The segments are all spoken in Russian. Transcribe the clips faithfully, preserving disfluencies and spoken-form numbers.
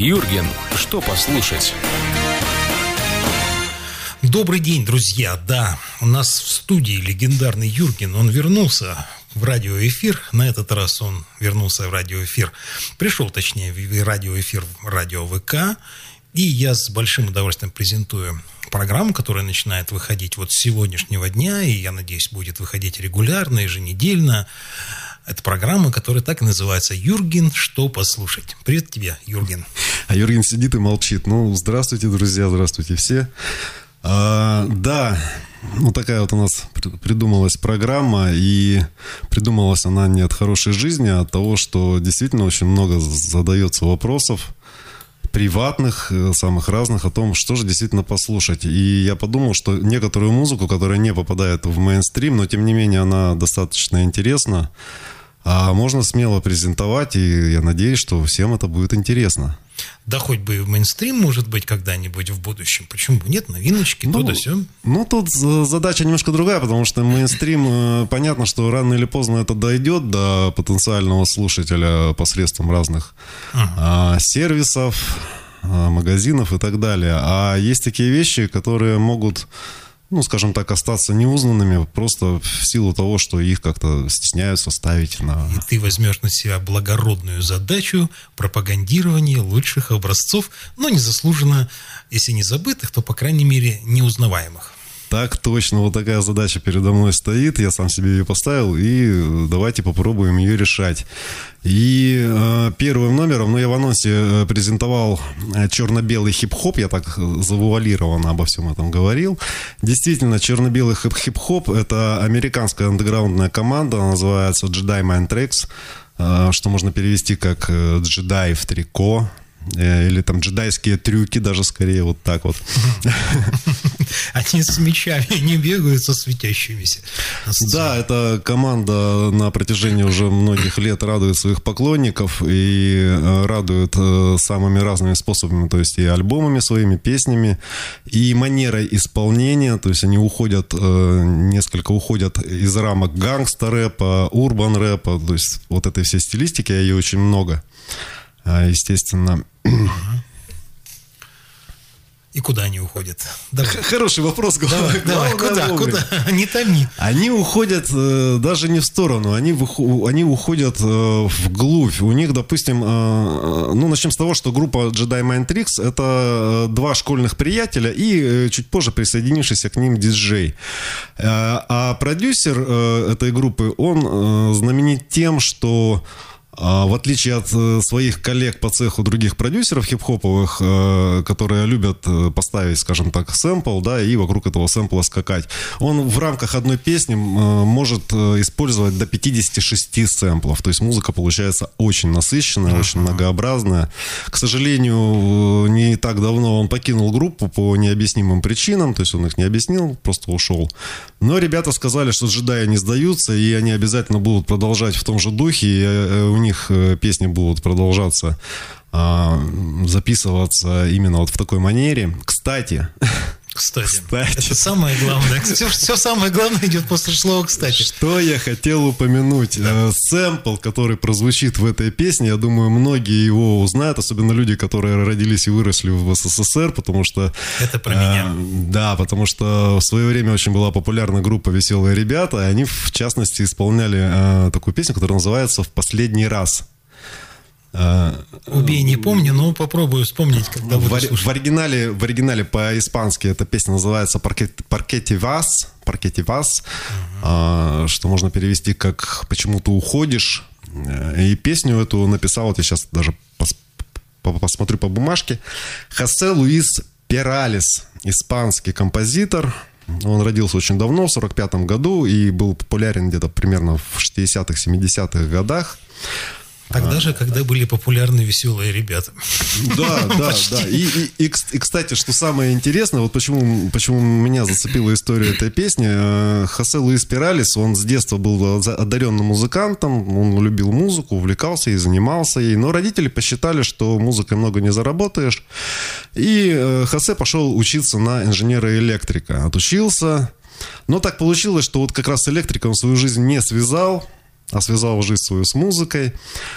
Юрген, что послушать? Добрый день, друзья. Да, у нас в студии легендарный Юрген. Он вернулся в радиоэфир. На этот раз он вернулся в радиоэфир. Пришел, точнее, в радиоэфир радио ВК. И я с большим удовольствием презентую программу, которая начинает выходить вот с сегодняшнего дня. И, я надеюсь, будет выходить регулярно, еженедельно. Это программа, которая так и называется «Юрген, что послушать». Привет тебе, Юрген. А Юрген сидит и молчит. Ну, здравствуйте, друзья, здравствуйте все. А, да, ну такая вот у нас придумалась программа, и придумалась она не от хорошей жизни, а от того, что действительно очень много задается вопросов приватных, самых разных, о том, что же действительно послушать. И я подумал, что некоторую музыку, которая не попадает в мейнстрим, но тем не менее она достаточно интересна, а можно смело презентовать, и я надеюсь, что всем это будет интересно. Да хоть бы и в мейнстрим, может быть, когда-нибудь в будущем. Почему бы нет? Новиночки, ну, то да сё. Ну, тут задача немножко другая, потому что мейнстрим, понятно, что рано или поздно это дойдет до потенциального слушателя посредством разных ага. а, сервисов, а, магазинов и так далее. А есть такие вещи, которые могут, ну, скажем так, остаться неузнанными просто в силу того, что их как-то стесняются ставить на... И ты возьмешь на себя благородную задачу пропагандирования лучших образцов, но незаслуженно, если не забытых, то, по крайней мере, неузнаваемых. Так точно, вот такая задача передо мной стоит, я сам себе ее поставил, и давайте попробуем ее решать. И э, первым номером, ну, я в анонсе э, презентовал э, черно-белый хип-хоп, я так завуалированно обо всем этом говорил. Действительно, черно-белый хип-хоп — это американская андеграундная команда, она называется Jedi Mind Tricks, э, что можно перевести как э, «джедай в трико», или там джедайские трюки, даже скорее вот так вот. Они с мечами не бегают, со светящимися. Да, эта команда на протяжении уже многих лет радует своих поклонников и радует самыми разными способами, то есть и альбомами своими, песнями, и манерой исполнения, то есть они уходят, несколько уходят из рамок гангста-рэпа, урбан-рэпа, то есть вот этой всей стилистики, ее очень много. Естественно. И куда они уходят? Давай. Хороший вопрос. Давай, давай, куда, куда? Не томи. Они уходят э, даже не в сторону, они, выху- они уходят э, вглубь. У них, допустим, э, ну, начнем с того, что группа Jedi Mind Tricks — это два школьных приятеля и э, чуть позже присоединившийся к ним диджей. Э, а продюсер э, этой группы, он э, знаменит тем, что в отличие от своих коллег по цеху других продюсеров хип-хоповых, которые любят поставить, скажем так, сэмпл, да, и вокруг этого сэмпла скакать, он в рамках одной песни может использовать до пятьдесят шесть сэмплов. То есть музыка получается очень насыщенная, uh-huh. очень многообразная. К сожалению, не так давно он покинул группу по необъяснимым причинам, то есть он их не объяснил, просто ушел. Но ребята сказали, что джедаи не сдаются, и они обязательно будут продолжать в том же духе, и у них них песни будут продолжаться а, записываться именно вот в такой манере. Кстати, кстати, кстати. Это самое главное. Все, все самое главное идет после слова «кстати». Что я хотел упомянуть. Да. Сэмпл, который прозвучит в этой песне, я думаю, многие его узнают, особенно люди, которые родились и выросли в СССР, потому что... Это про меня. Э, да, потому что в свое время очень была популярна группа «Веселые ребята», и они, в частности, исполняли э, такую песню, которая называется «В последний раз». Убей, не помню, но попробую вспомнить, когда буду слушать. В оригинале, в оригинале по-испански эта песня называется «Паркети вас», «Паркети вас», uh-huh. что можно перевести как «Почему ты уходишь». И песню эту написал, вот я сейчас даже пос, посмотрю по бумажке, Хосе Луис Пералес, испанский композитор. Он родился очень давно, в сорок пятом году, и был популярен где-то примерно в шестидесятых, семидесятых годах. Тогда же, когда были популярны «Веселые ребята». Да, да, да. И, и, и, и, кстати, что самое интересное, вот почему, почему меня зацепила история этой песни. Хосе Луис Пералес, он с детства был одаренным музыкантом, он любил музыку, увлекался и занимался ей. Но родители посчитали, что музыкой много не заработаешь. И Хосе пошел учиться на инженера-электрика. Отучился. Но так получилось, что вот как раз с электриком свою жизнь не связал. а связал жизнь свою с музыкой,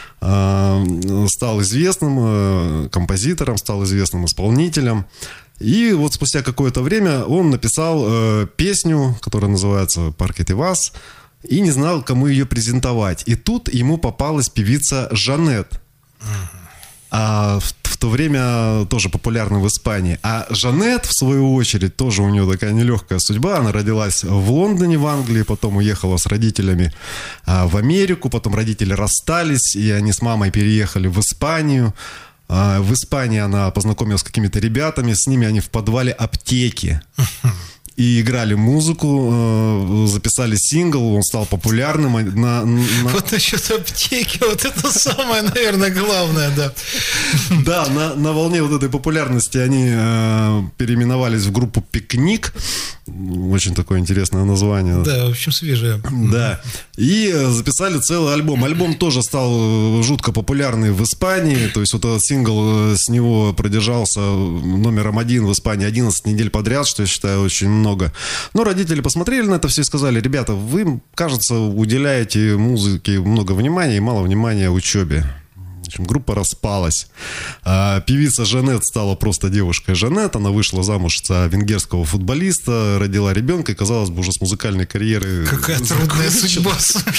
стал известным композитором, стал известным исполнителем. И вот спустя какое-то время он написал песню, которая называется «Парк эти вас», и не знал, кому ее презентовать. И тут ему попалась певица Жанет. А в, в то время тоже популярна в Испании. А Жанет, в свою очередь, тоже у нее такая нелегкая судьба. Она родилась в Лондоне, в Англии, потом уехала с родителями а, в Америку, потом родители расстались, и они с мамой переехали в Испанию. А, в Испании она познакомилась с какими-то ребятами, с ними они в подвале аптеки. И играли музыку, записали сингл, он стал популярным. На, на... Вот насчет аптеки, вот это самое, наверное, главное, да. Да, на, на волне вот этой популярности они э, переименовались в группу «Пикник». Очень такое интересное название. Да, в общем, свежее. Да. И записали целый альбом. Альбом тоже стал жутко популярный в Испании. То есть вот этот сингл с него продержался номером один в Испании одиннадцать недель подряд, что я считаю очень много. Но родители посмотрели на это все и сказали: ребята, вы, кажется, уделяете музыке много внимания и мало внимания учебе. В общем, группа распалась. А, певица Жанет стала просто девушкой Жанет. Она вышла замуж за венгерского футболиста, родила ребенка и, казалось бы, уже с музыкальной карьеры... Какая трудная судьба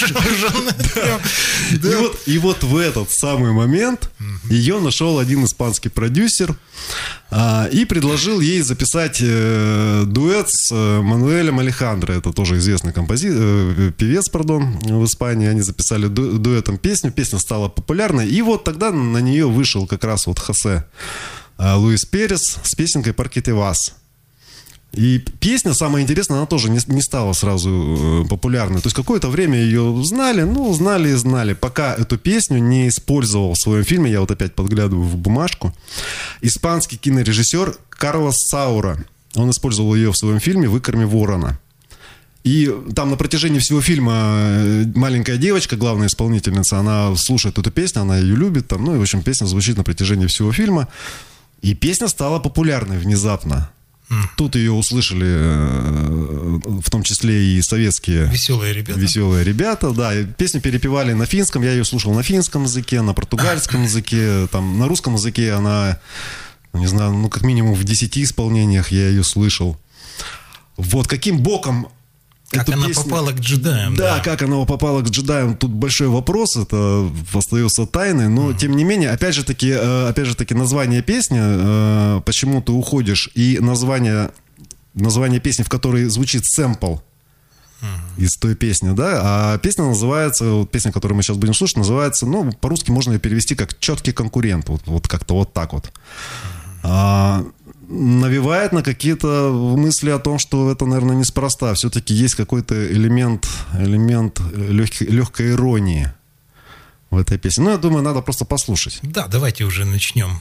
Жанет. И вот в этот самый момент ее нашел один испанский продюсер и предложил ей записать дуэт с Мануэлем Алехандро. Это тоже известный композитор, певец, пардон, в Испании. Они записали ду- дуэтом песню. Песня стала популярной. И вот тогда на нее вышел как раз вот Хосе Луис Перес с песенкой «Парк эти вас». И песня, самое интересное, она тоже не, не стала сразу популярной. То есть какое-то время ее знали, ну, знали и знали, пока эту песню не использовал в своем фильме, я вот опять подглядываю в бумажку, испанский кинорежиссер Карлос Саура. Он использовал ее в своем фильме «Выкорми ворона». И там на протяжении всего фильма маленькая девочка, главная исполнительница, она слушает эту песню, она ее любит, там, ну и, в общем, песня звучит на протяжении всего фильма. И песня стала популярной внезапно. Тут ее услышали, в том числе и советские веселые ребята. Веселые ребята, да. Песню перепевали на финском, я ее слушал на финском языке, на португальском языке, там, на русском языке она, не знаю, ну, как минимум в десяти исполнениях я ее слышал. Вот каким боком... Как она песню... попала к джедаям. Да, да, как она попала к джедаям, тут большой вопрос, это остается тайной, но mm-hmm. тем не менее, опять же таки, опять же таки название песни «Почему ты уходишь» и название, название песни, в которой звучит сэмпл mm-hmm. из той песни, да, а песня называется, вот песня, которую мы сейчас будем слушать, называется, ну, по-русски можно ее перевести как «Четкий конкурент», вот, вот как-то вот так вот. Mm-hmm. А, навевает на какие-то мысли о том, что это, наверное, неспроста. Все-таки есть какой-то элемент, элемент легкой, легкой иронии в этой песне. Ну, я думаю, надо просто послушать. Да, давайте уже начнем.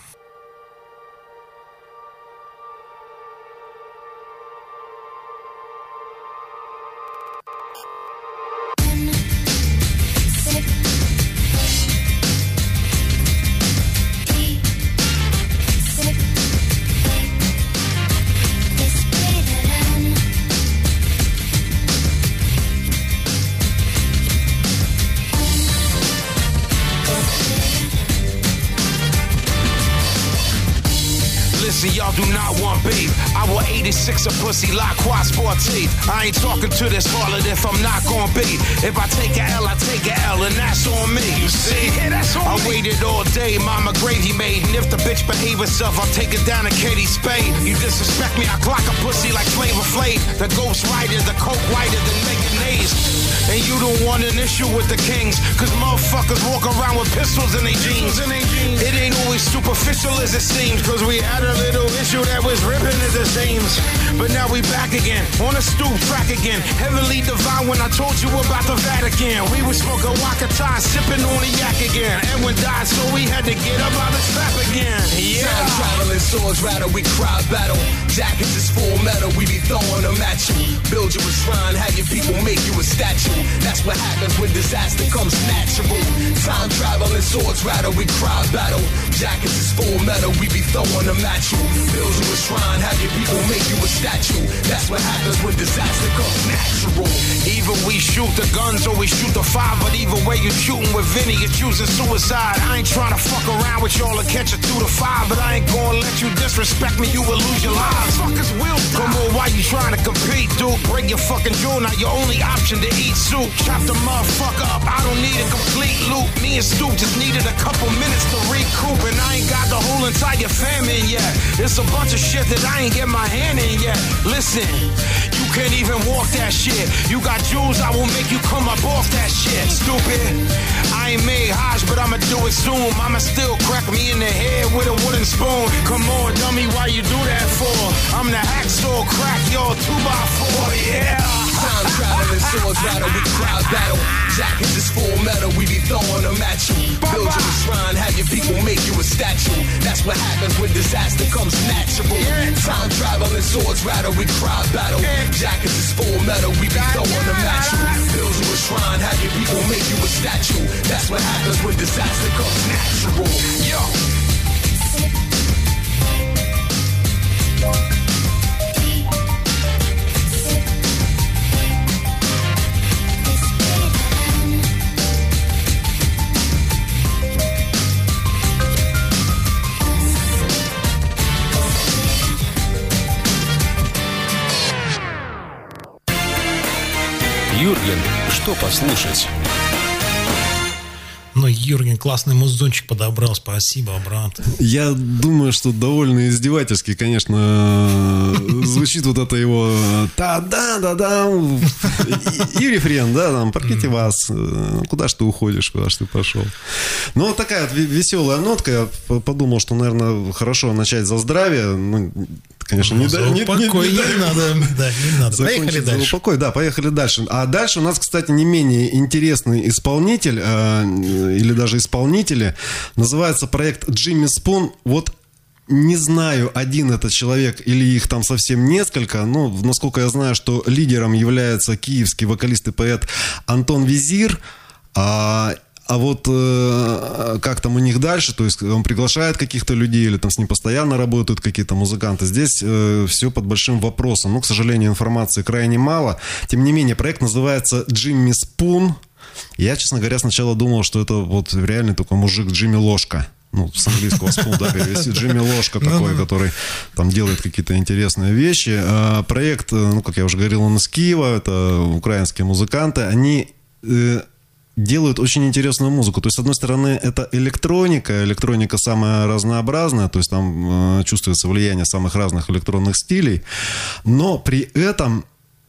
Y'all do not want beef. I will eighty-six a pussy like quad sport teeth. I ain't talking to this harlot if I'm not gonna be. If I take a L, I take a L, and that's on me. You see? Yeah, that's on I me. Waited all day, mama gravy made. And if the bitch behave herself, I'll take it down to Katie Spade. You disrespect me, I clock a pussy like Flavor Flav. The Ghost Rider, the coke whiter than mayonnaise. And you don't want an issue with the kings, cause motherfuckers walk around with pistols in their jeans. It ain't always superficial as it seems, cause we had a little issue that was ripping at the seams. But now we back again, on a stoop track again. Heavenly divine when I told you about the Vatican. We was smoking Wakata, sipping on the yak again. Edwin died, so we had to get up out of the trap again. Yeah. Time traveling swords rattle, we cry battle. Jackets is full metal, we be throwing them at you. Build you a shrine, have your people make you a statue. That's what happens when disaster comes natural. Time travel and swords rattle, we cry battle. Jackets is full metal, we be throwing them at you. Build you a shrine, have your people make you a statue. That's what happens when disaster comes natural. Either we shoot the guns or we shoot the fire, but either way you shooting with Vinny, you're choosing suicide. I ain't trying to fuck around with y'all and catch it through the fire, but I ain't gonna let you disrespect me, you will lose your lives. Fuckers will die. Come on, why you trying to compete, dude? Break your fucking jaw, now your only option to eat soup. Chop the motherfucker up, I don't need a complete loop. Me and Stu just needed a couple minutes to recoup, and I ain't got the whole entire famine yet. It's a bunch of shit that I ain't get my hand in yet. Listen, you can't even walk that shit. You got jewels, I will make you come up off that shit. Stupid, I ain't made Hajj, but I'ma do it soon. Mama still crack me in the head with a wooden spoon. Come on, dummy, why you do that for? I'm the hacksaw, crack y'all two by four, yeah. Time traveling, swords rattle, we crowd battle. Jackets is full metal, we be throwing them at you. Build you a shrine, have your people make you a statue. That's what happens when disaster comes natural. Time traveling, swords rattle, we crowd battle. Jackets is full metal, we be throwing them at you. Build you a shrine, have your people make you a statue. That's what happens when disaster comes natural. Yo. Юрген, что послушать? Ну, Юрген, классный музончик подобрал, спасибо, брат. Я думаю, что довольно издевательски, конечно, звучит вот это его та-да-да-да и рефрен, да, там, парките вас, куда ж ты уходишь, куда ж ты пошел. Ну, вот такая вот веселая нотка, я подумал, что, наверное, хорошо начать за здравие, ну, конечно, не, за не, упокой, не, не, не надо, да, не надо. Поехали дальше. За упокой, да, поехали дальше. А дальше у нас, кстати, не менее интересный исполнитель, э, или даже исполнители. Называется проект Джимми Спун. Вот не знаю, один этот человек или их там совсем несколько, но, насколько я знаю, что лидером является киевский вокалист и поэт Антон Визир. А А вот э, как там у них дальше, то есть он приглашает каких-то людей или там с ним постоянно работают какие-то музыканты, здесь э, все под большим вопросом. Ну, к сожалению, информации крайне мало. Тем не менее, проект называется Джимми Спун. Я, честно говоря, сначала думал, что это вот реальный такой мужик Джимми Ложка. Ну, с английского спун, да, перевести. Джимми Ложка такой, который там делает какие-то интересные вещи. А проект, ну, как я уже говорил, он из Киева, это украинские музыканты. Они э, делают очень интересную музыку. То есть, с одной стороны, это электроника. Электроника самая разнообразная, то есть там э, чувствуется влияние самых разных электронных стилей. Но при этом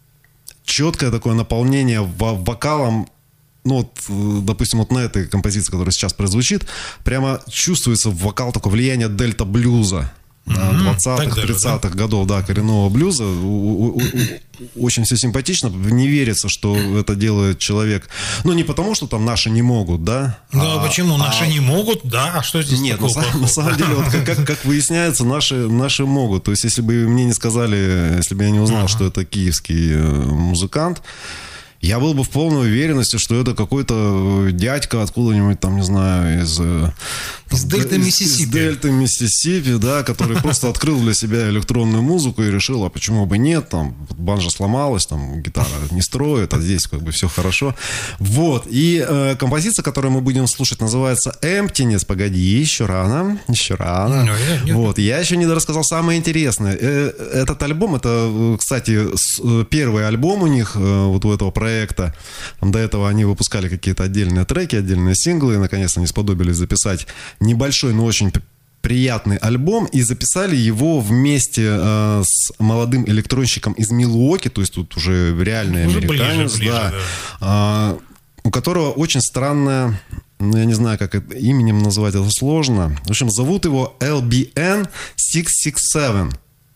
четкое такое наполнение вокалом. Ну, вот, допустим, вот на этой композиции, которая сейчас прозвучит, прямо чувствуется вокал, такое влияние дельта-блюза. двадцатых, тридцатых годов, да, коренного блюза. У, у, у, очень все симпатично. Не верится, что это делает человек. Ну, не потому, что там наши не могут, да. Ну, а, почему? Наши а... не могут, да? А что здесь Нет, такого? Нет, на, на самом деле, вот, как, как, как выясняется, наши, наши могут. То есть, если бы мне не сказали, если бы я не узнал, ага. что это киевский музыкант, я был бы в полной уверенности, что это какой-то дядька откуда-нибудь там, не знаю, из... Из Дельты Миссисипи. Из Дельты Миссисипи, да, который просто открыл для себя электронную музыку и решил, а почему бы нет, там, банджо сломалась, там, гитара не строит, а здесь как бы все хорошо. Вот, и э, композиция, которую мы будем слушать, называется «Emptiness». Погоди, еще рано, еще рано. No, yeah, yeah. Вот, я еще не рассказал самое интересное. Э, этот альбом, это, кстати, первый альбом у них, э, вот у этого проекта. Там до этого они выпускали какие-то отдельные треки, отдельные синглы, и наконец-то они сподобились записать небольшой, но очень приятный альбом, и записали его вместе э, с молодым электронщиком из Милуоки, то есть тут уже реальный уже американец, ближе, ближе, да, да. Э, у которого очень странное, ну, я не знаю, как это именем назвать, это сложно. В общем, зовут его эл би эн шестьсот шестьдесят семь.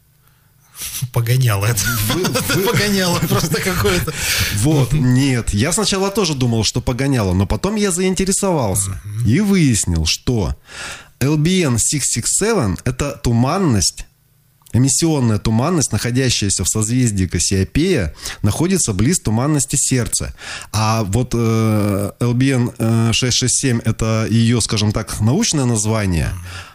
Погоняло это. Вы, вы... Погоняло просто какое-то. Вот, нет. Я сначала тоже думал, что погоняло, но потом я заинтересовался uh-huh. и выяснил, что эл би эн шестьсот шестьдесят семь – это туманность, эмиссионная туманность, находящаяся в созвездии Кассиопея, находится близ туманности Сердца. А вот э, эл би эн шестьсот шестьдесят семь – это ее, скажем так, научное название,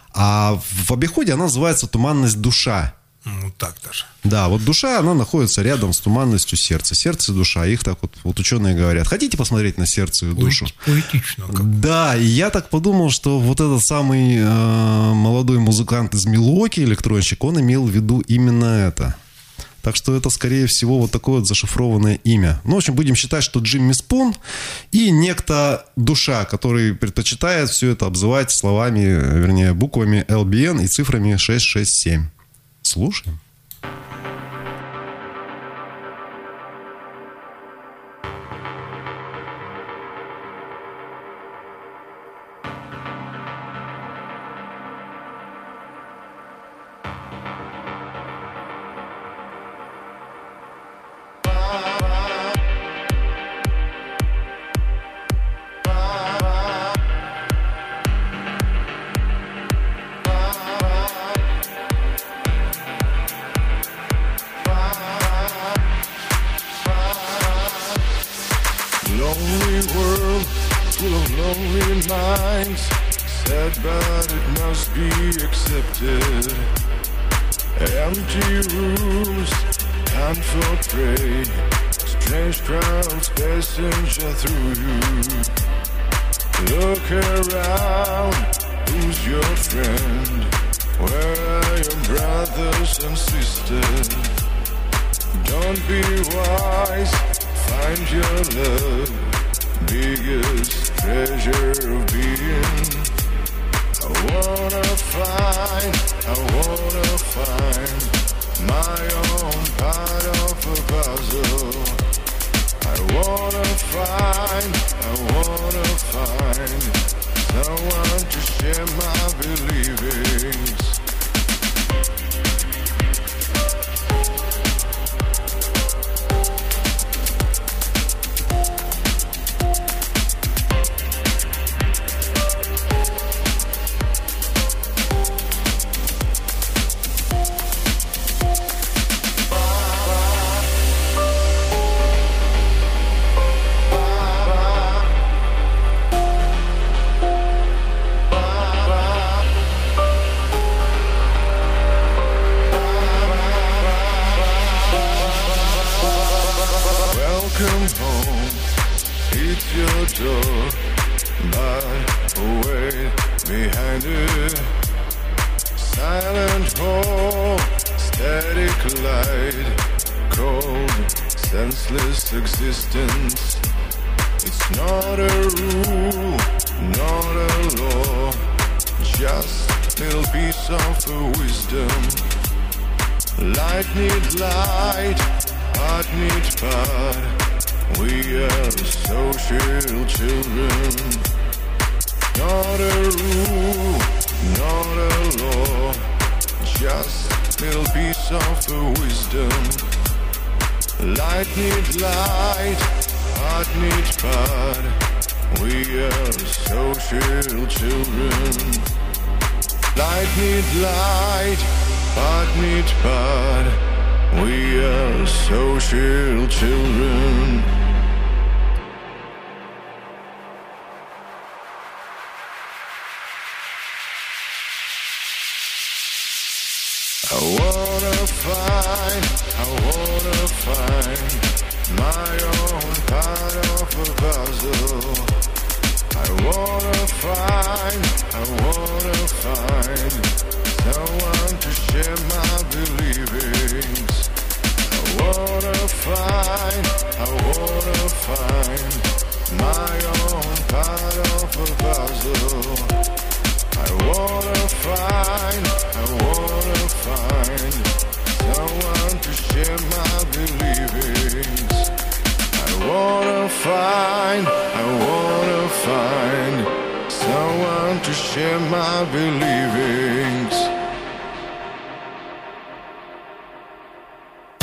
а в обиходе она называется туманность Душа. Ну, так даже. Да, вот душа, она находится рядом с туманностью сердца. Сердце и душа, их так вот, вот ученые говорят. Хотите посмотреть на сердце и душу? Поэтично. Как. Да, и я так подумал, что вот этот самый э, молодой музыкант из Милуоки, электронщик, он имел в виду именно это. Так что это, скорее всего, вот такое вот зашифрованное имя. Ну, в общем, будем считать, что Джимми Спун и некто душа, который предпочитает все это обзывать словами, вернее, буквами эл би эн и цифрами шестьсот шестьдесят семь. Слушаем.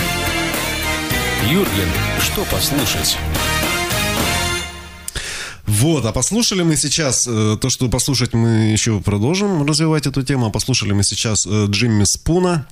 Юрген, что послушать? Вот, а послушали мы сейчас, то, что послушать мы еще продолжим развивать эту тему, а послушали мы сейчас Джимми Спуна,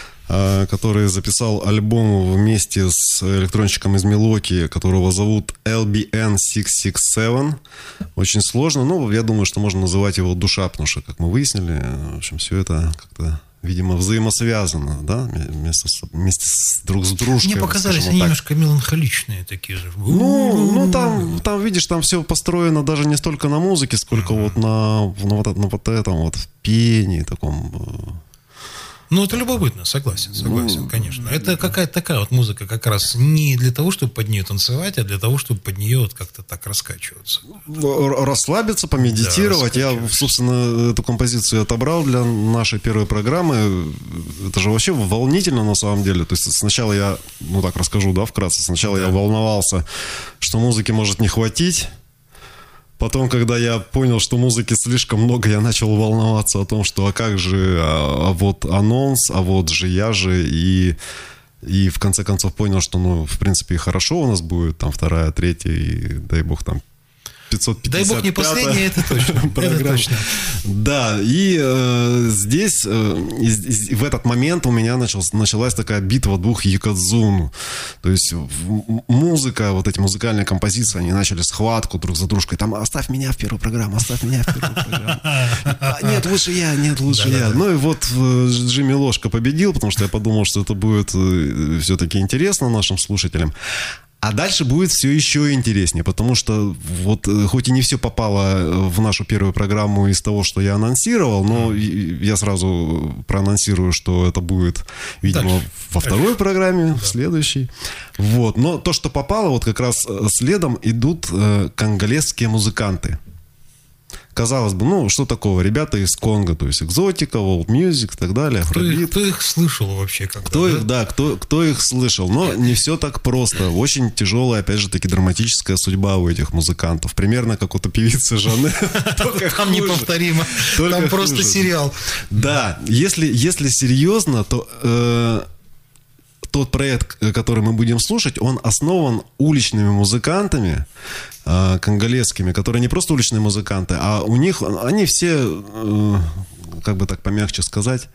который записал альбом вместе с электронщиком из Милуоки, которого зовут эл би эн шестьсот шестьдесят семь. Очень сложно, но я думаю, что можно называть его душа, потому что, как мы выяснили, в общем, все это как-то, видимо, взаимосвязано, да, вместе с, вместе с друг с дружкой. Мне показались они так. Немножко меланхоличные такие же. Ну, ну там, там, видишь, там все построено даже не столько на музыке, сколько mm-hmm. вот на, на, вот, на вот этом вот пении таком. Ну, это любопытно, согласен, согласен, ну, конечно. Это какая-то такая вот музыка как раз не для того, чтобы под нее танцевать, а для того, чтобы под нее вот как-то так раскачиваться. Расслабиться, помедитировать. Да, я, собственно, эту композицию отобрал для нашей первой программы. Это же вообще волнительно на самом деле. То есть сначала я, ну так расскажу, да, вкратце. Сначала да. я волновался, что музыки может не хватить. Потом, когда я понял, что музыки слишком много, я начал волноваться о том, что а как же, а, а вот анонс, а вот же я же, и, и в конце концов понял, что, ну, в принципе, и хорошо у нас будет, там, вторая, третья, и дай бог, там, пятьсот пятьдесят пятая. Дай бог не последняя, это точно. Это точно. Да, и э, здесь, э, и, и в этот момент у меня началась, началась такая битва двух якодзун. То есть в, музыка, вот эти музыкальные композиции, они начали схватку друг за дружкой. Там, оставь меня в первую программу, оставь меня в первую программу. А, нет, лучше я, нет, лучше я. Ну и вот Джимми Ложка победил, потому что я подумал, что это будет все-таки интересно нашим слушателям. А дальше будет все еще интереснее, потому что вот хоть и не все попало в нашу первую программу из того, что я анонсировал, но я сразу проанонсирую, что это будет, видимо, дальше. Во второй дальше. программе, да. в следующей. Вот. Но то, что попало, вот как раз следом идут конголезские музыканты. Казалось бы, ну, что такого? Ребята из Конго, то есть экзотика, World Music и так далее. Кто их, кто их слышал вообще? Когда, кто да? их, да, кто, кто их слышал. Но не все так просто. Очень тяжелая, опять же таки, драматическая судьба у этих музыкантов. Примерно как у певицы Жанны. Там неповторимо. Там просто сериал. Да, если серьезно, то... Тот проект, который мы будем слушать, он основан уличными музыкантами э, конголезскими, которые не просто уличные музыканты, а у них, они все, э, как бы так помягче сказать,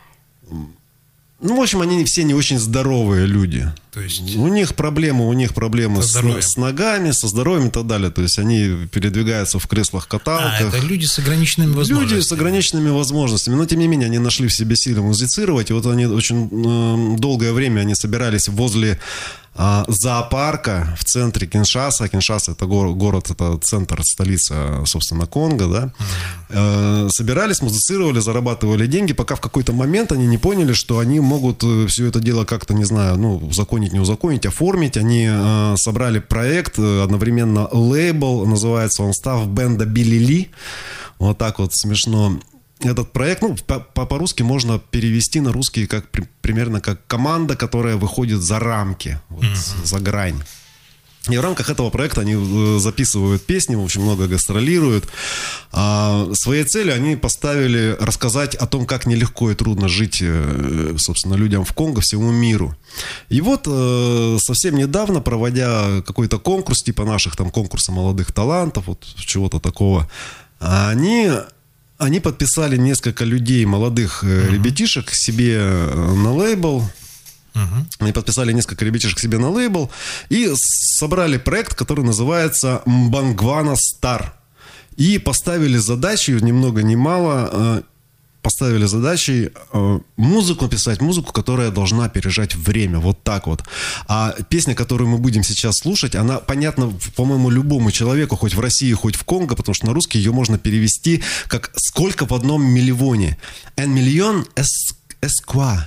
ну, в общем, они все не очень здоровые люди. То есть... У них проблемы, у них проблемы с, с ногами, со здоровьем и так далее. То есть они передвигаются в креслах-каталках. А, это люди с ограниченными возможностями. Люди с ограниченными возможностями. Но, тем не менее, они нашли в себе силы музицировать. И вот они очень э, долгое время они собирались возле э, зоопарка в центре Киншаса. Киншаса — это город, город, это центр, столица, собственно, Конго, да. Э, собирались, музицировали, зарабатывали деньги, пока в какой-то момент они не поняли, что они могут все это дело как-то, не знаю, ну, узаконить, не узаконить, оформить. Они э, собрали проект, одновременно лейбл, называется он «Став бенда Билли Ли». Вот так вот смешно. Этот проект, ну, по-русски можно перевести на русский как, примерно как команда, которая выходит за рамки, вот, mm-hmm. за грань. И в рамках этого проекта они записывают песни, в общем, много гастролируют. А своей целью они поставили рассказать о том, как нелегко и трудно жить, собственно, людям в Конго, всему миру. И вот совсем недавно, проводя какой-то конкурс, типа наших там конкурса молодых талантов, вот чего-то такого, они... Они подписали несколько людей, молодых uh-huh. ребятишек, себе на лейбл. Uh-huh. Они подписали несколько ребятишек себе на лейбл и собрали проект, который называется «Мбангвана Стар». И поставили задачу, ни много ни мало, поставили задачей музыку писать, музыку, которая должна опережать время, вот так вот. А песня, которую мы будем сейчас слушать, она понятна, по-моему, любому человеку, хоть в России, хоть в Конго, потому что на русский ее можно перевести как «Сколько в одном миллионе?» «Un million es quoi?»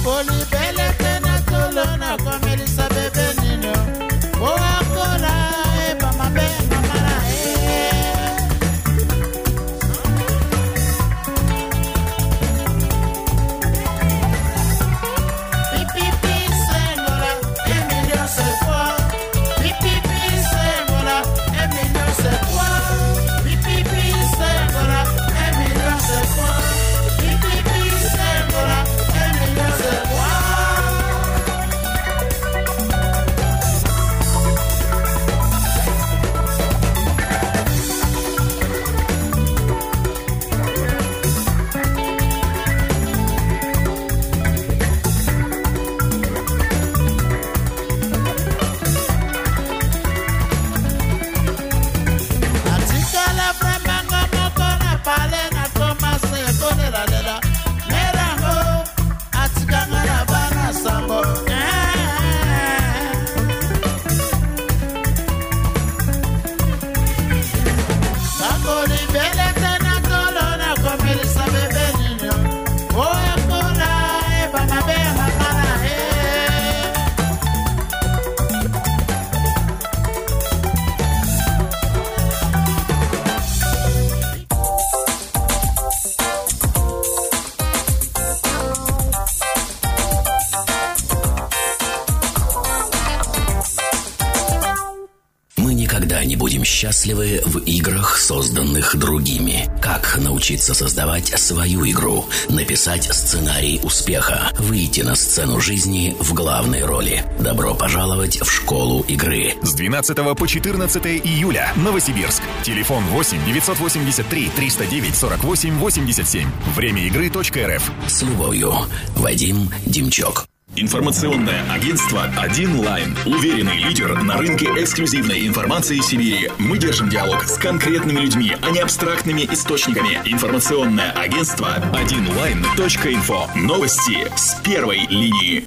Не будем счастливы в играх, созданных другими. Как научиться создавать свою игру, написать сценарий успеха, выйти на сцену жизни в главной роли. Добро пожаловать в школу игры. С двенадцатого по четырнадцатое июля. Новосибирск. Телефон восемь девятьсот восемьдесят три триста девять сорок восемь восемьдесят семь. Время игры .рф. С любовью. Вадим Демчок. Информационное агентство «Один Лайн». Уверенный лидер на рынке эксклюзивной информации Сибири. Мы держим диалог с конкретными людьми, а не абстрактными источниками. Информационное агентство один лайн точка инфо. Новости с первой линии.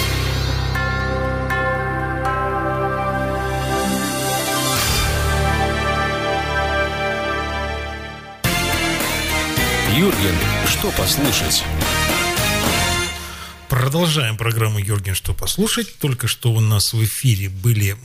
Юрген, что послушать? Продолжаем программу «Юрген, что послушать». Только что у нас в эфире были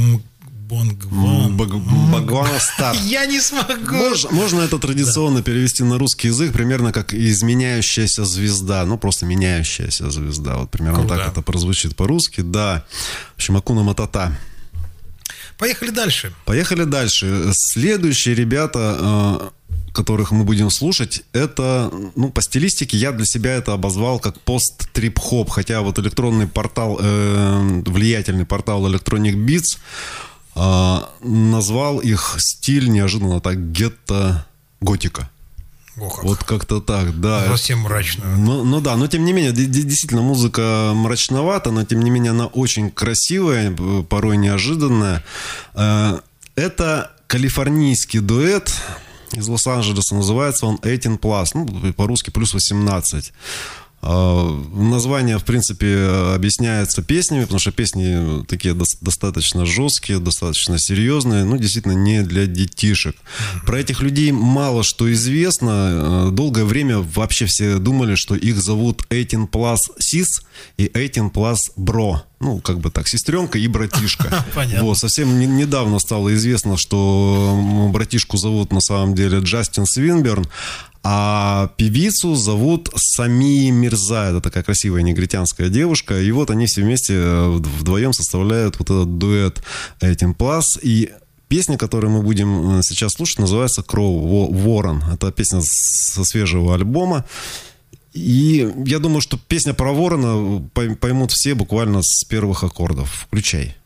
Бонгван. Бхагвана Стар. Я не смогу. Можно, можно это традиционно да. перевести на русский язык, примерно как изменяющаяся звезда. Ну, просто меняющаяся звезда. Вот примерно Круто. Так это прозвучит по-русски. Да. В общем, Акуна Матата. Поехали дальше. Поехали дальше. Следующие ребята, которых мы будем слушать, это, ну, по стилистике я для себя это обозвал как пост-трип-хоп, хотя вот электронный портал, э, влиятельный портал Electronic Beats э, назвал их стиль неожиданно так гетто-готика. О, как. Вот как-то так, да. Совсем мрачно. Ну, ну да, но тем не менее, действительно, музыка мрачновата, но тем не менее она очень красивая, порой неожиданная. Э, это калифорнийский дуэт из Лос-Анджелеса, называется он восемнадцать плюс, ну, по-русски плюс восемнадцать. Название, в принципе, объясняется песнями, потому что песни такие достаточно жесткие, достаточно серьезные, ну, действительно, не для детишек. Про этих людей мало что известно. Долгое время вообще все думали, что их зовут восемнадцать плюс сис и восемнадцать плюс бро. Ну, как бы так, сестренка и братишка. Вот, совсем не, недавно стало известно, что братишку зовут на самом деле Джастин Свинберн, а певицу зовут Сами Мирза. Это такая красивая негритянская девушка. И вот они все вместе вдвоем составляют вот этот дуэт восемнадцать плюс. И песня, которую мы будем сейчас слушать, называется «Кроу», «Ворон». Это песня со свежего альбома. И я думаю, что песня про ворона поймут все буквально с первых аккордов. Включай.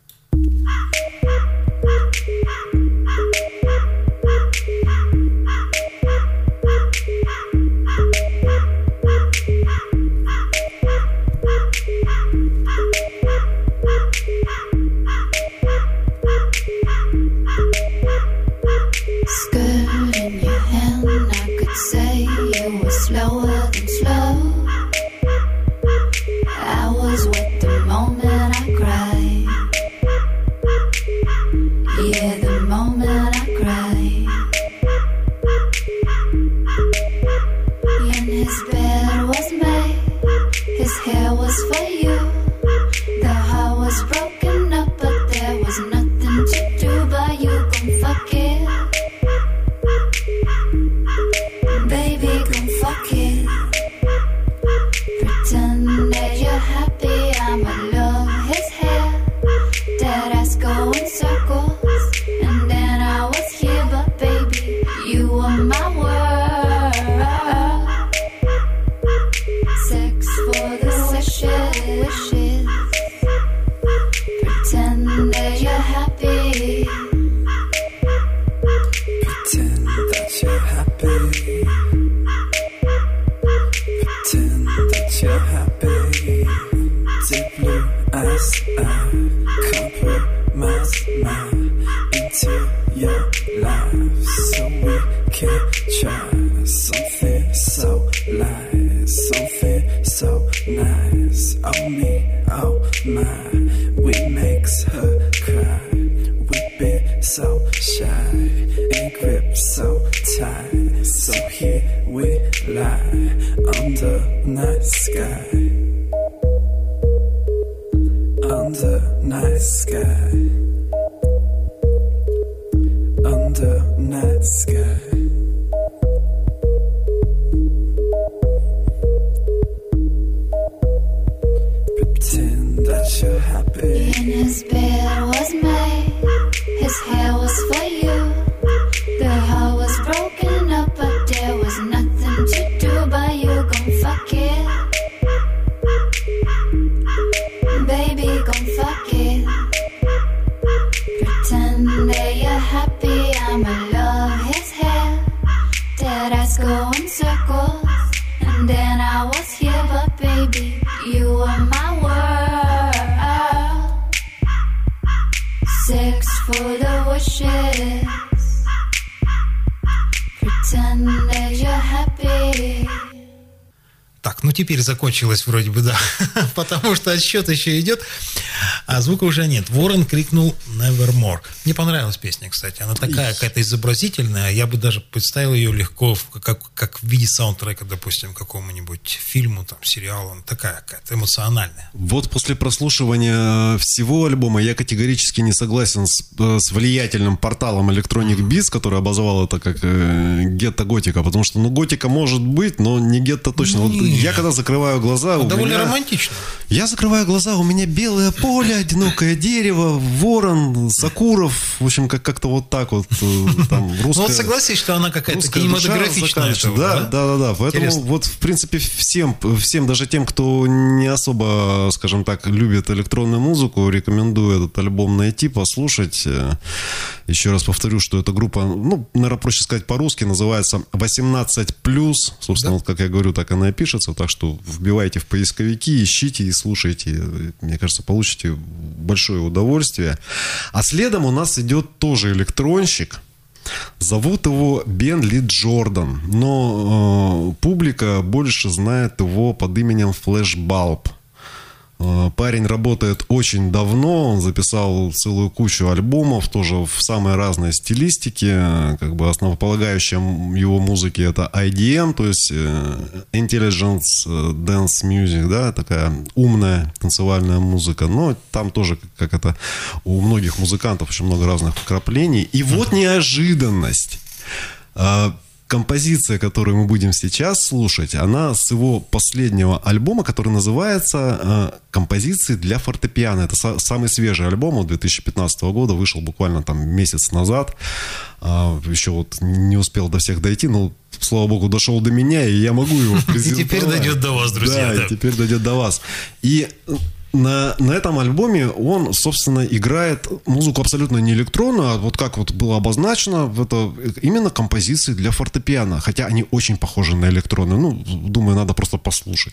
His bed was made, his hair was so nice. Oh me, oh my, we makes her cry. We've been so shy and grip so tight. So here we lie under night sky. Under night sky. Under night sky. Pretend that you're happy. In his bed was made. His hair was for you. The heart was broken up, but there was nothing to do. But you gon' fuck it, baby, gon' fuck it. Pretend that you're happy. I'ma love his hair. Dead eyes go in circles, and then I was here, but baby, you were my world. Six full of wishes. Pretend that you're happy. Так, ну теперь закончилось вроде бы, да, потому что отсчет еще идет, а звука уже нет. Ворон крикнул Nevermore. Мне понравилась песня, кстати. Она такая какая-то изобразительная. Я бы даже представил ее легко, как, как в виде саундтрека, допустим, какому-нибудь фильму, там, сериалу. Она такая какая-то эмоциональная. Вот после прослушивания всего альбома я категорически не согласен с, с влиятельным порталом Electronic Beats, который обозвал это как э, гетто-готика. Потому что, ну, готика может быть, но не гетто точно. Вот я когда закрываю глаза... Ну, у довольно меня... романтично. Я закрываю глаза, у меня белое поле, одинокое дерево, ворон, Сакуров, в общем, как- как-то вот так вот. Там, русская, ну вот согласись, что она какая-то кинематографичная. Да, да, да, да. Поэтому интересно. Вот, в принципе, всем, всем, даже тем, кто не особо, скажем так, любит электронную музыку, рекомендую этот альбом найти, послушать. Еще раз повторю, что эта группа, ну, наверное, проще сказать по-русски, называется восемнадцать плюс. Собственно, да. Вот как я говорю, так она и пишется. Так что вбивайте в поисковики, ищите и слушайте. Мне кажется, получите большое удовольствие. А следом у нас идет тоже электронщик. Зовут его Бен Ли Джордан. Но э, публика больше знает его под именем Flash Bulb. Парень работает очень давно, он записал целую кучу альбомов, тоже в самой разной стилистике. Как бы основополагающим его музыки это ай ди эм, то есть Intelligence Dance Music, да, такая умная танцевальная музыка. Но там тоже, как это у многих музыкантов, очень много разных вкраплений. И вот неожиданность. Композиция, которую мы будем сейчас слушать, она с его последнего альбома, который называется э, «Композиции для фортепиано». Это са- самый свежий альбом от две тысячи пятнадцатого года, вышел буквально там месяц назад. Э, еще вот не успел до всех дойти, но, слава богу, дошел до меня, и я могу его презентовать. И теперь дойдет до вас, друзья. Да, теперь дойдет до вас. И... На, на этом альбоме он, собственно, играет музыку абсолютно не электронную, а вот как вот было обозначено, это именно композиции для фортепиано. Хотя они очень похожи на электронные. Ну, думаю, надо просто послушать.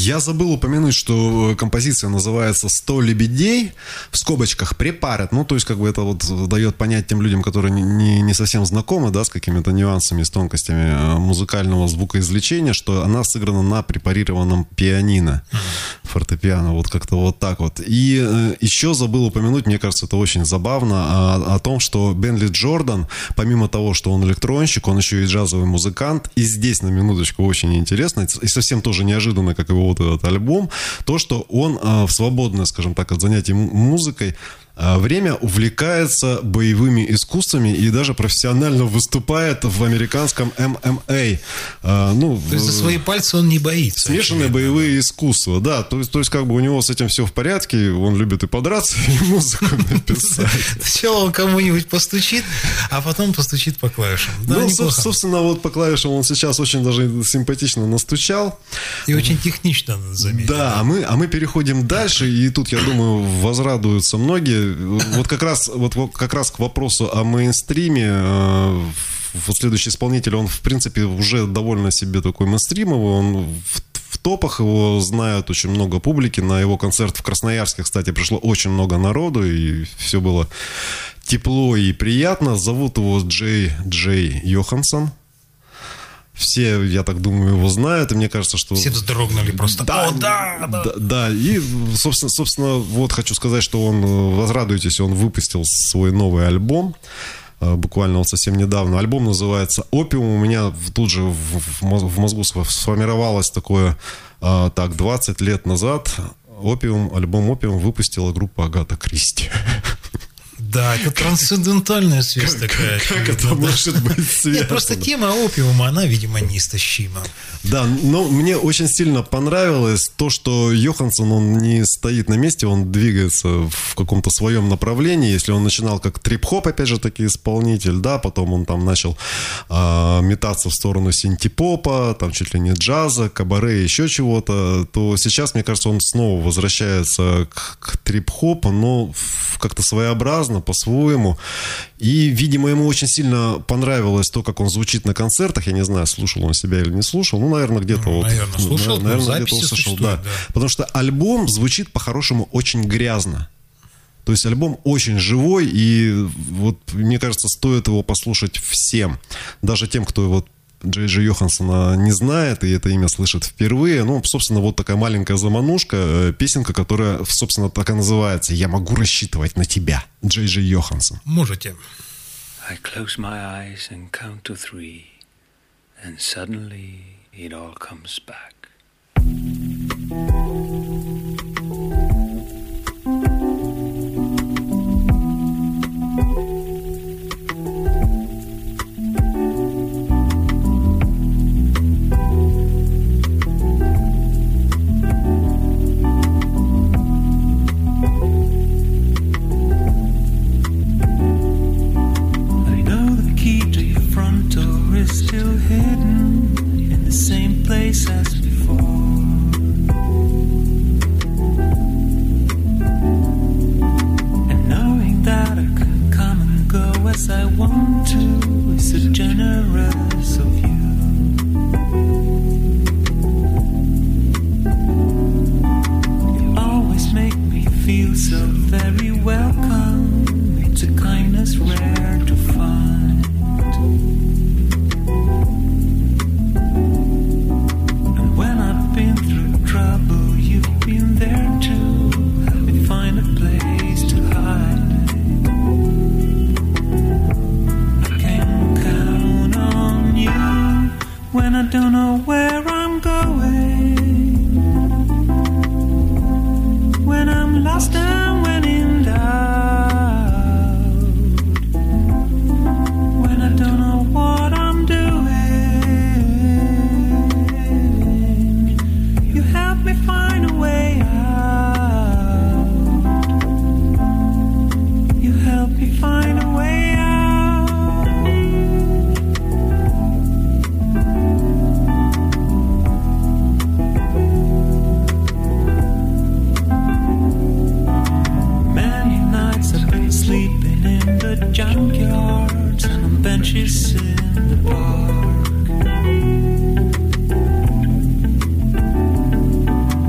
Я забыл упомянуть, что композиция называется «сто лебедей», в скобочках «препарят». Ну, то есть, как бы это вот дает понять тем людям, которые не, не совсем знакомы, да, с какими-то нюансами, с тонкостями музыкального звукоизвлечения, что она сыграна на препарированном пианино, фортепиано, вот как-то вот так вот. И э, еще забыл упомянуть, мне кажется, это очень забавно, о, о том, что Бенли Джордан, помимо того, что он электронщик, он еще и джазовый музыкант. И здесь, на минуточку, очень интересно, и совсем тоже неожиданно, как его вот этот альбом, то, что он э, в свободное, скажем так, от занятий музыкой время увлекается боевыми искусствами и даже профессионально выступает в американском эм эм а. А, ну, то есть за свои пальцы он не боится. Смешанные боевые искусства, да. То есть, то есть, как бы у него с этим все в порядке, он любит и подраться, и музыку написать. Сначала он кому-нибудь постучит, а потом постучит по клавишам. Ну, собственно, вот по клавишам он сейчас очень даже симпатично настучал. И очень технично, надо заметить. Да, а мы, а мы переходим дальше, и тут, я думаю, возрадуются многие. Вот как раз, вот как раз к вопросу о мейнстриме. Вот следующий исполнитель, он, в принципе, уже довольно себе такой мейнстримовый. Он в, в топах, его знают очень много публики. На его концерт в Красноярске, кстати, пришло очень много народу, и все было тепло и приятно. Зовут его Джей Джей Йоханссон. Все, я так думаю, его знают, и мне кажется, что... Все вздрогнули просто. Да, О, да, да. да, да. И, собственно, собственно, вот хочу сказать, что он, возрадуйтесь, он выпустил свой новый альбом, буквально вот совсем недавно. Альбом называется «Опиум». У меня тут же в, в мозгу сформировалось такое, так, двадцать лет назад «Опиум», альбом «Опиум» выпустила группа Агата Кристи. Да, это трансцендентальная связь как, такая. Как, как это может быть связано? Нет, просто тема опиума, она, видимо, неистощима. Да, но мне очень сильно понравилось то, что Йоханссон, он не стоит на месте, он двигается в каком-то своем направлении. Если он начинал как трип-хоп, опять же, таки исполнитель, да, потом он там начал а, метаться в сторону синти-попа, там чуть ли не джаза, кабаре, еще чего-то, то сейчас, мне кажется, он снова возвращается к, к трип-хопу, но как-то своеобразно, по-своему. И, видимо, ему очень сильно понравилось то, как он звучит на концертах. Я не знаю, слушал он себя или не слушал. Ну, наверное, где-то ну, вот... Наверное, слушал, наверное, но где-то услышал, да. да. Потому что альбом звучит по-хорошему очень грязно. То есть альбом очень живой, и вот, мне кажется, стоит его послушать всем. Даже тем, кто вот Джей Джей Йоханссона не знает и это имя слышит впервые. Ну, собственно, вот такая маленькая заманушка, песенка, которая, собственно, так и называется «Я могу рассчитывать на тебя». Джей Джей Йоханссон. Можете. I close my eyes and count to three, and suddenly it all comes back. Still hidden in the same place as before. And knowing that I can come and go as I want to is so generous of you. You always make me feel so very welcome. It's a kindness rare to find. I don't know where I'm going, when I'm lost and when in doubt, when I don't know what I'm doing, you help me find a way out, you help me find a way out. Sleeping in the junkyards and on benches in the park.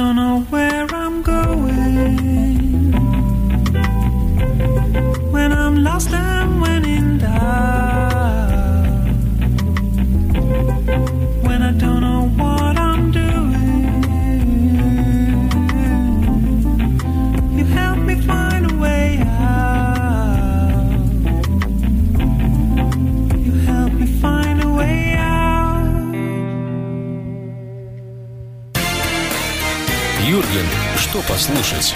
don't know where I'm going, when I'm lost and when in doubt, when I don't know what I'm doing, you help me find a way out, you help me find a way out. Юрген, что послушать?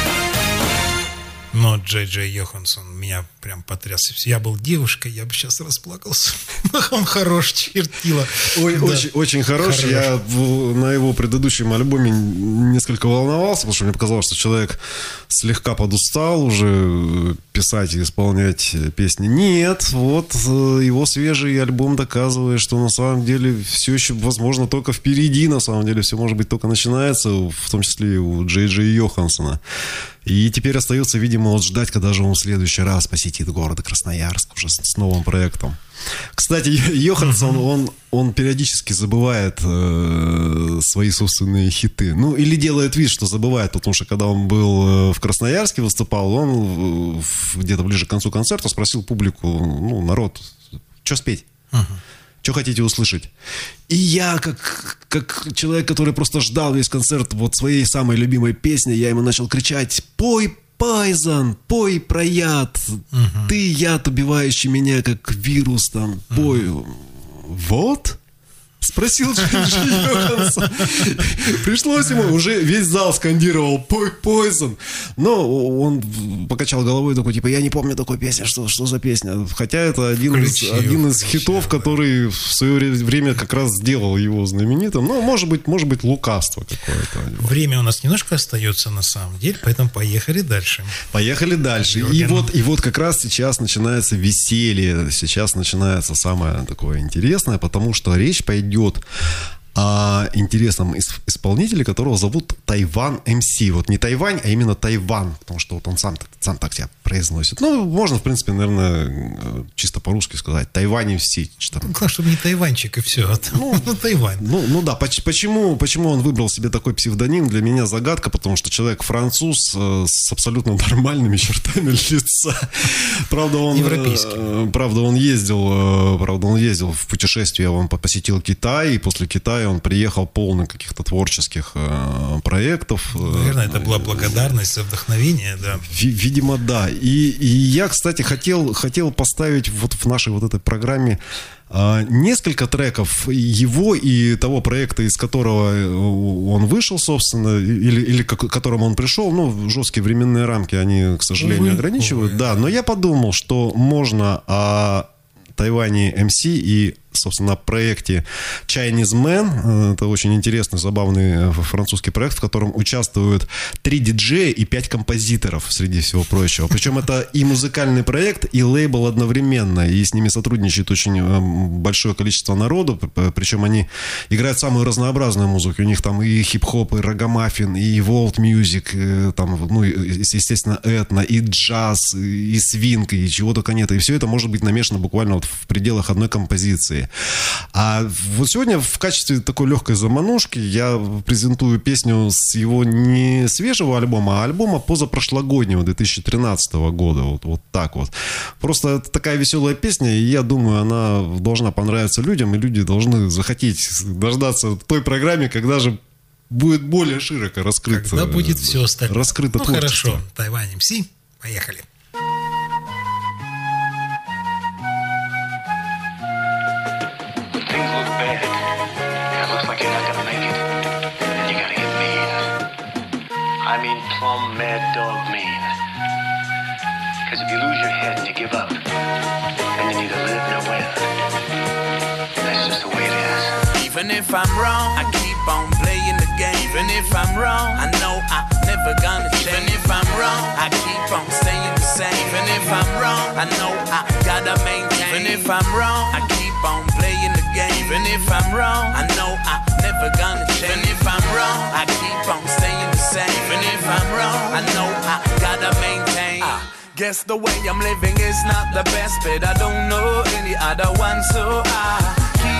Но Джей Джей Йоханссон меня прям потряс. Я был девушкой, я бы сейчас расплакался. Он хорош, чертила. Ой, Да. очень, очень хорош. Хорош. Я в- на его предыдущем альбоме несколько волновался, потому что мне показалось, что человек слегка подустал уже писать и исполнять песни. Нет, вот э, его свежий альбом доказывает, что на самом деле все еще, возможно, только впереди. На самом деле все, может быть, только начинается, в том числе и у Джей Джей Йоханссона. И теперь остается, видимо, вот ждать, когда же он в следующий раз посетит город Красноярск уже с, с новым проектом. Кстати, Йоханссон, он, он периодически забывает э, свои собственные хиты. Ну, или делает вид, что забывает, потому что когда он был в Красноярске, выступал, он в- где-то ближе к концу концерта спросил публику, ну, народ, что спеть? Что хотите услышать? И я, как, как человек, который просто ждал весь концерт вот своей самой любимой песни, я ему начал кричать: «Пой, Пайзан, пой про яд, ты яд, убивающий меня, как вирус, там, пой». Вот? Спросил Джей Джей Йоханссон. Пришлось ему, уже весь зал скандировал «Пой, Poison». Но он покачал головой такой, типа, я не помню такой песни, что, что за песня. Хотя это один из, Включи, один из включи, хитов, да. который в свое время как раз сделал его знаменитым. Ну, может быть, может быть, лукавство какое-то. Время у нас немножко остается на самом деле, поэтому поехали дальше. Поехали дальше. И Юрген. вот, и вот как раз сейчас начинается веселье, сейчас начинается самое такое интересное, потому что речь пойдет о интересном ис- исполнителе, которого зовут Тайван эм си. Вот не Тайвань, а именно Тайван, потому что вот он сам, сам так себя произносит. Ну, можно, в принципе, наверное, чисто по-русски сказать. Тайвань эм си. Что там. Главное, чтобы не Тайванчик и все, а там, ну, Тайвань. Ну, ну да, поч- почему, почему он выбрал себе такой псевдоним, для меня загадка, потому что человек француз э, с абсолютно нормальными чертами лица. Правда, он, Европейский. э, правда, он ездил, э, правда, он ездил в путешествие, он по- посетил Китай, и после Китая он приехал полный каких-то творческих э, проектов. Наверное, это была благодарность за вдохновение, да. Ви- Видимо, да. И, и я, кстати, хотел, хотел поставить вот в нашей вот этой программе а, несколько треков его и того проекта, из которого он вышел, собственно, или, или к которому он пришел. Ну, жесткие временные рамки, они, к сожалению, Увы, ограничивают. увы. Да, но я подумал, что можно о Тайване эм си и, собственно, о проекте Chinese Man. Это очень интересный, забавный французский проект, в котором участвуют три диджея и пять композиторов, среди всего прочего. Причем это и музыкальный проект, и лейбл одновременно. И с ними сотрудничает очень большое количество народу. Причем они играют самую разнообразную музыку. У них там и хип-хоп, и рагамаффин, и волт мьюзик, там, ну, естественно, этно, и джаз, и свинг, и чего только нет. И все это может быть намешано буквально вот в пределах одной композиции. А вот сегодня в качестве такой легкой заманушки я презентую песню с его не свежего альбома, а альбома позапрошлогоднего, две тысячи тринадцатого года. Вот, вот так вот. Просто это такая веселая песня, и я думаю, она должна понравиться людям, и люди должны захотеть дождаться той программе, когда же будет более широко раскрыто. Когда будет все остальное. Раскрыто Ну, творчество. хорошо. Тайвань эм си. Поехали. Things look bad. It looks like you're not gonna make it. And you gotta get mean. I mean plumb mad dog mean. Cause if you lose your head and you give up, then you neither live nor win. That's just the way it is. Even if I'm wrong, I keep on playing the game. Even if I'm wrong, I know I'm never gonna change. Even if I'm wrong, I keep on staying the same. Even if I'm wrong, I know I gotta maintain. Even if I'm wrong, I keep on playing the game. Even if I'm wrong, I know I'm never gonna change. Even if I'm wrong, I keep on staying the same. Even if I'm wrong, I know I gotta maintain. I guess the way I'm living is not the best, but I don't know any other one, so I keep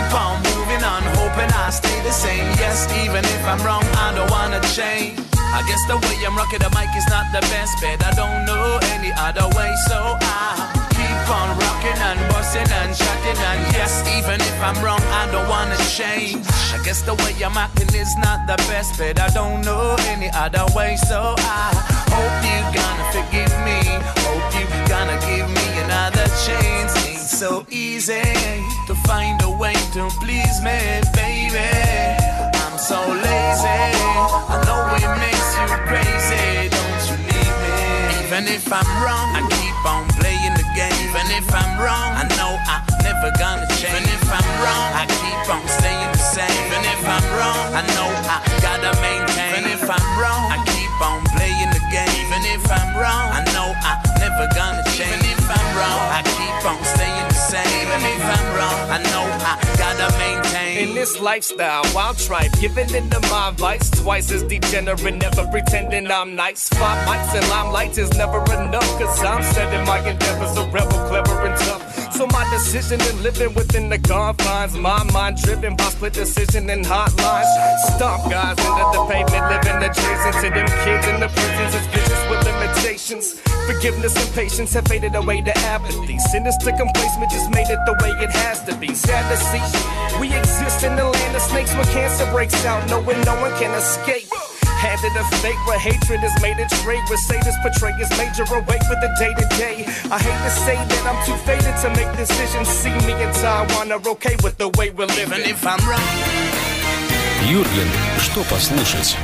keep on moving on, hoping I stay the same. Yes, even if I'm wrong, I don't wanna change. I guess the way I'm rocking the mic is not the best, but I don't know any other way, so I keep on rocking and busting and chatting, and yes, even if I'm wrong, I don't wanna change. I guess the way I'm acting is not the best, but I don't know any other way, so I hope you gonna forgive me, hope you gonna give me another chance. Ain't so easy to find a way to please me, baby. I'm so lazy, I know it makes you crazy, don't you leave me. Even if I'm wrong, I keep on playing the game. Even if I'm wrong, I know I'm never gonna change. Even if I'm wrong, I keep on staying the same. Even if I'm wrong, I know I gotta maintain. Even if I'm wrong, I keep on playing the game. Even if I'm wrong, I know I'm never gonna change. Even if I'm wrong, I keep on staying the same. Even if I'm wrong, I know I gotta maintain. In this lifestyle, wild tripe, giving into my vice, twice as degenerate, never pretending I'm nice. Five mics and limelight is never enough, cause I'm setting my endeavors a rebel, clever and tough. So my decision in living within the confines, my mind driven by split decision and hotlines. Stomp guys into the pavement, living adjacent to them kids in the prisons as bitches with limitations. Forgiveness and patience have faded away to apathy. Sinister complacement just made it the way it has to be. Sad to see, we exist in the land of snakes where cancer breaks out, knowing no one can escape. Handed a fate where hatred is made a trade, where Satan's portray is major awake for the day to day. I hate to say that I'm too faded to make decisions. See me in Taiwan are okay with the way we're living. Even if I'm wrong. Юрген, что послушать?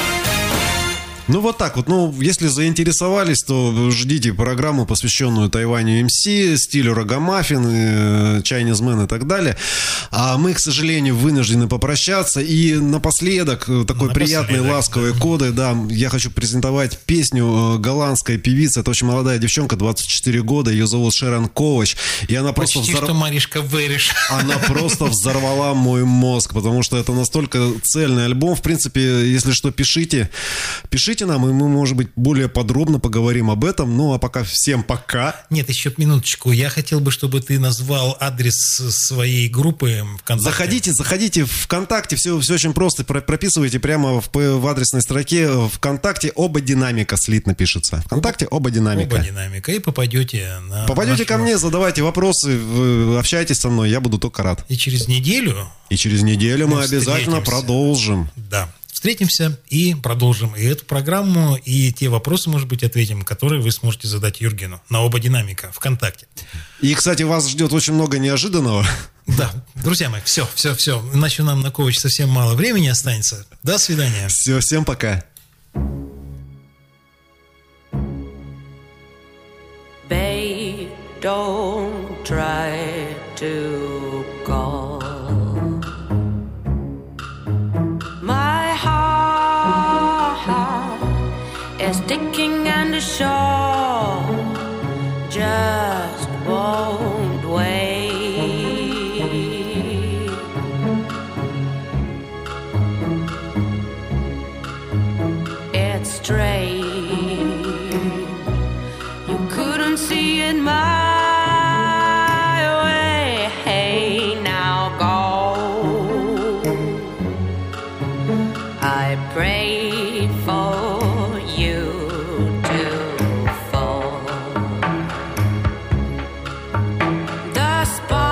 Ну вот так вот, ну если заинтересовались, то ждите программу, посвященную Тайваню эм си, стилю рагамаффин, Chinese Man и так далее. А мы, к сожалению, вынуждены попрощаться. И напоследок, такой напоследок, приятной, ласковой да. коды, да, я хочу презентовать песню голландской певицы. Это очень молодая девчонка, двадцать четыре года, ее зовут Шерон Ковач. И она Почти просто взор... что Маришка Вериш. Она просто взорвала мой мозг, потому что это настолько цельный альбом. В принципе, если что, пишите, пишите нам, и мы, может быть, более подробно поговорим об этом. Ну, а пока всем пока. Нет, еще минуточку. Я хотел бы, чтобы ты назвал адрес своей группы ВКонтакте. Заходите, заходите в ВКонтакте. Все, все очень просто. Прописывайте прямо в, в адресной строке ВКонтакте «Оба динамика» слитно пишется. ВКонтакте «Оба динамика». «Оба динамика». И попадете на... Попадете ко мне, задавайте вопросы, общайтесь со мной. Я буду только рад. И через неделю... И через неделю мы, мы встретимся. обязательно продолжим. Да. Встретимся и продолжим и эту программу, и те вопросы, может быть, ответим, которые вы сможете задать Юргену на «Оба динамика» ВКонтакте. И, кстати, вас ждет очень много неожиданного. Да, друзья мои, все, все, все. Иначе нам на Ковач совсем мало времени останется. До свидания. Все, всем пока. Babe, don't try to call. My heart is sticking and the shore just won't wait. It's strange, you couldn't see it my way. Hey, now go. I prayed for you to fall. The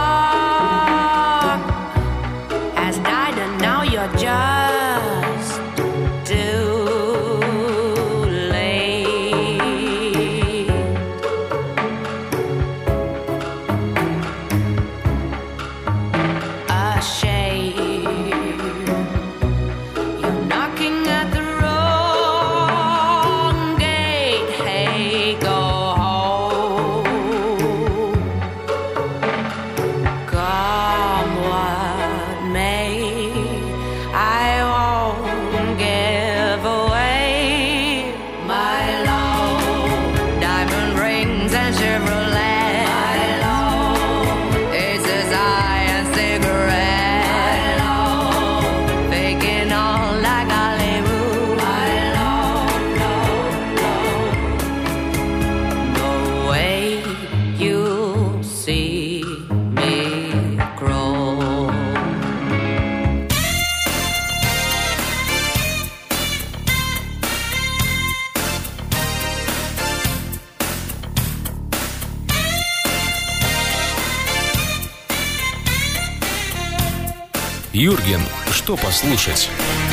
spark has died and now you're just too late. A shame. Knocking at the road Юрген, что послушать?